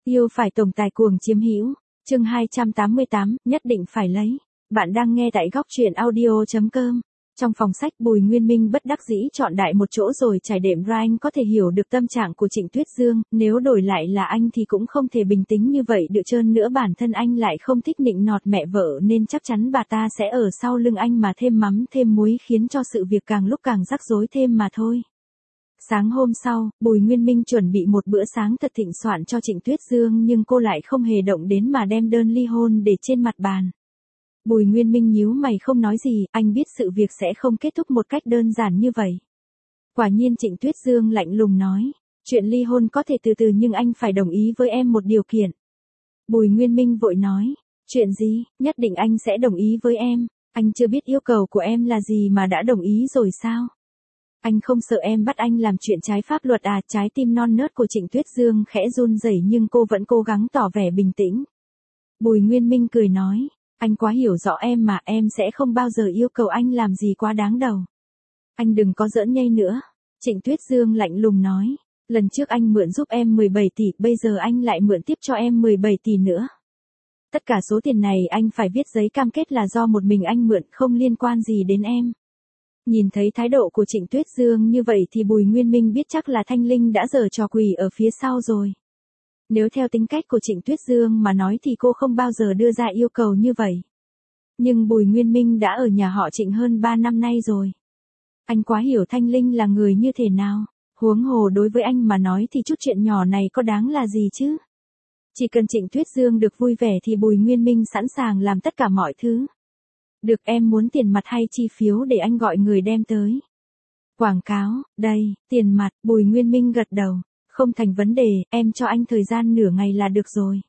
Yêu phải tổng tài cuồng chiếm hữu. Chương 288, nhất định phải lấy. Bạn đang nghe tại góc truyện audio.com. Trong phòng sách, Bùi Nguyên Minh bất đắc dĩ chọn đại một chỗ rồi trải đệm ra. Anh có thể hiểu được tâm trạng của Trịnh Tuyết Dương, nếu đổi lại là anh thì cũng không thể bình tĩnh như vậy được trơn nữa. Bản thân anh lại không thích nịnh nọt mẹ vợ nên chắc chắn bà ta sẽ ở sau lưng anh mà thêm mắm thêm muối, khiến cho sự việc càng lúc càng rắc rối thêm mà thôi. Sáng hôm sau, Bùi Nguyên Minh chuẩn bị một bữa sáng thật thịnh soạn cho Trịnh Tuyết Dương, nhưng cô lại không hề động đến mà đem đơn ly hôn để trên mặt bàn. Bùi Nguyên Minh nhíu mày không nói gì, anh biết sự việc sẽ không kết thúc một cách đơn giản như vậy. Quả nhiên Trịnh Tuyết Dương lạnh lùng nói, chuyện ly hôn có thể từ từ nhưng anh phải đồng ý với em một điều kiện. Bùi Nguyên Minh vội nói, chuyện gì, nhất định anh sẽ đồng ý với em, anh chưa biết yêu cầu của em là gì mà đã đồng ý rồi sao? Anh không sợ em bắt anh làm chuyện trái pháp luật à? Trái tim non nớt của Trịnh Tuyết Dương khẽ run rẩy nhưng cô vẫn cố gắng tỏ vẻ bình tĩnh. Bùi Nguyên Minh cười nói, anh quá hiểu rõ em mà, em sẽ không bao giờ yêu cầu anh làm gì quá đáng đâu. Anh đừng có giỡn nhây nữa. Trịnh Tuyết Dương lạnh lùng nói, lần trước anh mượn giúp em 17 tỷ, bây giờ anh lại mượn tiếp cho em 17 tỷ nữa. Tất cả số tiền này anh phải viết giấy cam kết là do một mình anh mượn, không liên quan gì đến em. Nhìn thấy thái độ của Trịnh Tuyết Dương như vậy thì Bùi Nguyên Minh biết chắc là Thanh Linh đã giở trò quỷ ở phía sau rồi. Nếu theo tính cách của Trịnh Tuyết Dương mà nói thì cô không bao giờ đưa ra yêu cầu như vậy. Nhưng Bùi Nguyên Minh đã ở nhà họ Trịnh hơn 3 năm nay rồi. Anh quá hiểu Thanh Linh là người như thế nào. Huống hồ đối với anh mà nói thì chút chuyện nhỏ này có đáng là gì chứ. Chỉ cần Trịnh Tuyết Dương được vui vẻ thì Bùi Nguyên Minh sẵn sàng làm tất cả mọi thứ. Được, em muốn tiền mặt hay chi phiếu để anh gọi người đem tới? Quảng cáo, đây, tiền mặt. Bùi Nguyên Minh gật đầu. Không thành vấn đề, em cho anh thời gian nửa ngày là được rồi.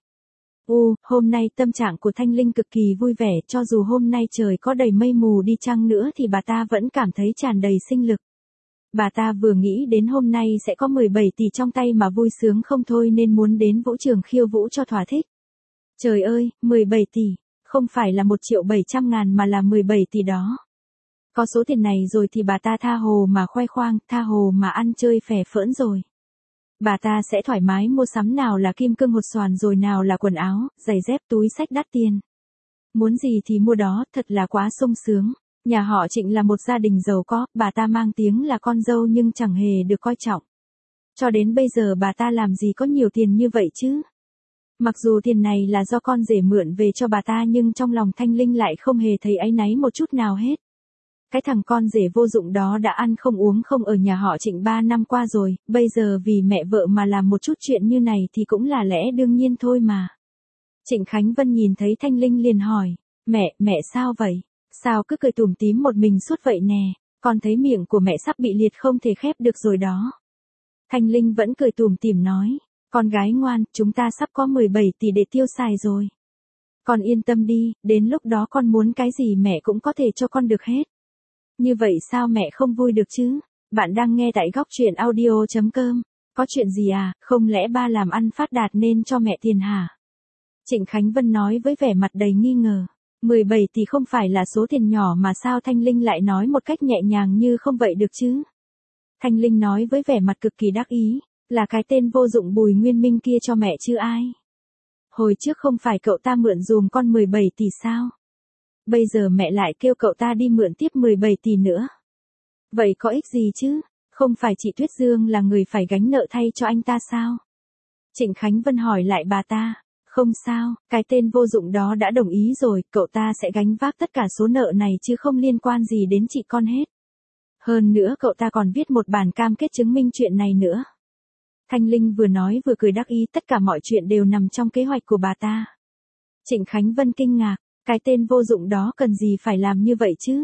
Hôm nay tâm trạng của Thanh Linh cực kỳ vui vẻ, cho dù hôm nay trời có đầy mây mù đi chăng nữa thì bà ta vẫn cảm thấy tràn đầy sinh lực. Bà ta vừa nghĩ đến hôm nay sẽ có 17 tỷ trong tay mà vui sướng không thôi nên muốn đến vũ trường khiêu vũ cho thỏa thích. Trời ơi, 17 tỷ, không phải là 1.700.000 mà là 17 tỷ đó. Có số tiền này rồi thì bà ta tha hồ mà khoe khoang, tha hồ mà ăn chơi phè phỡn rồi. Bà ta sẽ thoải mái mua sắm, nào là kim cương hột xoàn rồi nào là quần áo, giày dép, túi xách đắt tiền. Muốn gì thì mua đó, thật là quá sung sướng. Nhà họ Trịnh là một gia đình giàu có, bà ta mang tiếng là con dâu nhưng chẳng hề được coi trọng. Cho đến bây giờ bà ta làm gì có nhiều tiền như vậy chứ? Mặc dù tiền này là do con rể mượn về cho bà ta nhưng trong lòng Thanh Linh lại không hề thấy áy náy một chút nào hết. Cái thằng con rể vô dụng đó đã ăn không uống không ở nhà họ Trịnh 3 năm qua rồi, bây giờ vì mẹ vợ mà làm một chút chuyện như này thì cũng là lẽ đương nhiên thôi mà. Trịnh Khánh Vân nhìn thấy Thanh Linh liền hỏi, mẹ sao vậy? Sao cứ cười tủm tím một mình suốt vậy nè, con thấy miệng của mẹ sắp bị liệt không thể khép được rồi đó. Thanh Linh vẫn cười tủm tỉm nói, con gái ngoan, chúng ta sắp có 17 tỷ để tiêu xài rồi. Con yên tâm đi, đến lúc đó con muốn cái gì mẹ cũng có thể cho con được hết. Như vậy sao mẹ không vui được chứ? Bạn đang nghe tại góc truyện audio.com. Có chuyện gì à, không lẽ ba làm ăn phát đạt nên cho mẹ tiền hả? Trịnh Khánh Vân nói với vẻ mặt đầy nghi ngờ. 17 tỷ không phải là số tiền nhỏ mà sao Thanh Linh lại nói một cách nhẹ nhàng như không vậy được chứ? Thanh Linh nói với vẻ mặt cực kỳ đắc ý, là cái tên vô dụng Bùi Nguyên Minh kia cho mẹ chứ ai? Hồi trước không phải cậu ta mượn dùm con 17 tỷ sao? Bây giờ mẹ lại kêu cậu ta đi mượn tiếp 17 tỷ nữa. Vậy có ích gì chứ? Không phải chị Tuyết Dương là người phải gánh nợ thay cho anh ta sao? Trịnh Khánh Vân hỏi lại bà ta. Không sao, cái tên vô dụng đó đã đồng ý rồi, cậu ta sẽ gánh vác tất cả số nợ này chứ không liên quan gì đến chị con hết. Hơn nữa cậu ta còn viết một bản cam kết chứng minh chuyện này nữa. Thanh Linh vừa nói vừa cười đắc ý, tất cả mọi chuyện đều nằm trong kế hoạch của bà ta. Trịnh Khánh Vân kinh ngạc. Cái tên vô dụng đó cần gì phải làm như vậy chứ?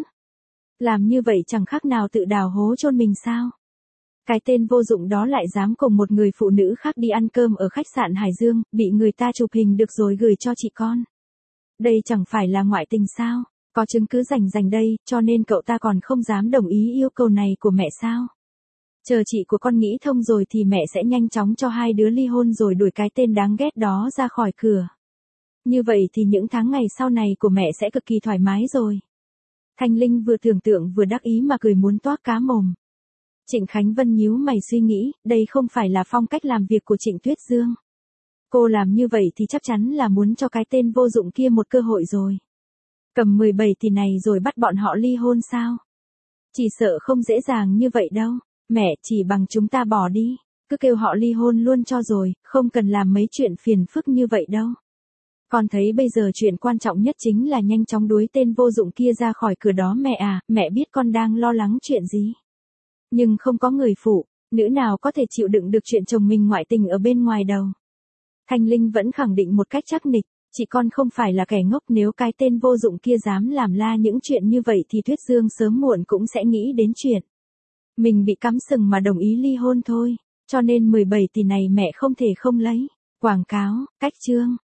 Làm như vậy chẳng khác nào tự đào hố chôn mình sao? Cái tên vô dụng đó lại dám cùng một người phụ nữ khác đi ăn cơm ở khách sạn Hải Dương, bị người ta chụp hình được rồi gửi cho chị con. Đây chẳng phải là ngoại tình sao? Có chứng cứ rành đây, cho nên cậu ta còn không dám đồng ý yêu cầu này của mẹ sao? Chờ chị của con nghĩ thông rồi thì mẹ sẽ nhanh chóng cho hai đứa ly hôn rồi đuổi cái tên đáng ghét đó ra khỏi cửa. Như vậy thì những tháng ngày sau này của mẹ sẽ cực kỳ thoải mái rồi. Thanh Linh vừa tưởng tượng vừa đắc ý mà cười muốn toác cá mồm. Trịnh Khánh Vân nhíu mày suy nghĩ, đây không phải là phong cách làm việc của Trịnh Tuyết Dương. Cô làm như vậy thì chắc chắn là muốn cho cái tên vô dụng kia một cơ hội rồi. Cầm 17 tỷ này rồi bắt bọn họ ly hôn sao? Chỉ sợ không dễ dàng như vậy đâu. Mẹ, chỉ bằng chúng ta bỏ đi. Cứ kêu họ ly hôn luôn cho rồi, không cần làm mấy chuyện phiền phức như vậy đâu. Con thấy bây giờ chuyện quan trọng nhất chính là nhanh chóng đuổi tên vô dụng kia ra khỏi cửa đó mẹ à, mẹ biết con đang lo lắng chuyện gì. Nhưng không có người phụ, nữ nào có thể chịu đựng được chuyện chồng mình ngoại tình ở bên ngoài đâu. Thanh Linh vẫn khẳng định một cách chắc nịch, chị con không phải là kẻ ngốc, nếu cái tên vô dụng kia dám làm la những chuyện như vậy thì Tuyết Dương sớm muộn cũng sẽ nghĩ đến chuyện mình bị cắm sừng mà đồng ý ly hôn thôi, cho nên 17 tỷ này mẹ không thể không lấy. Quảng cáo, cách chương.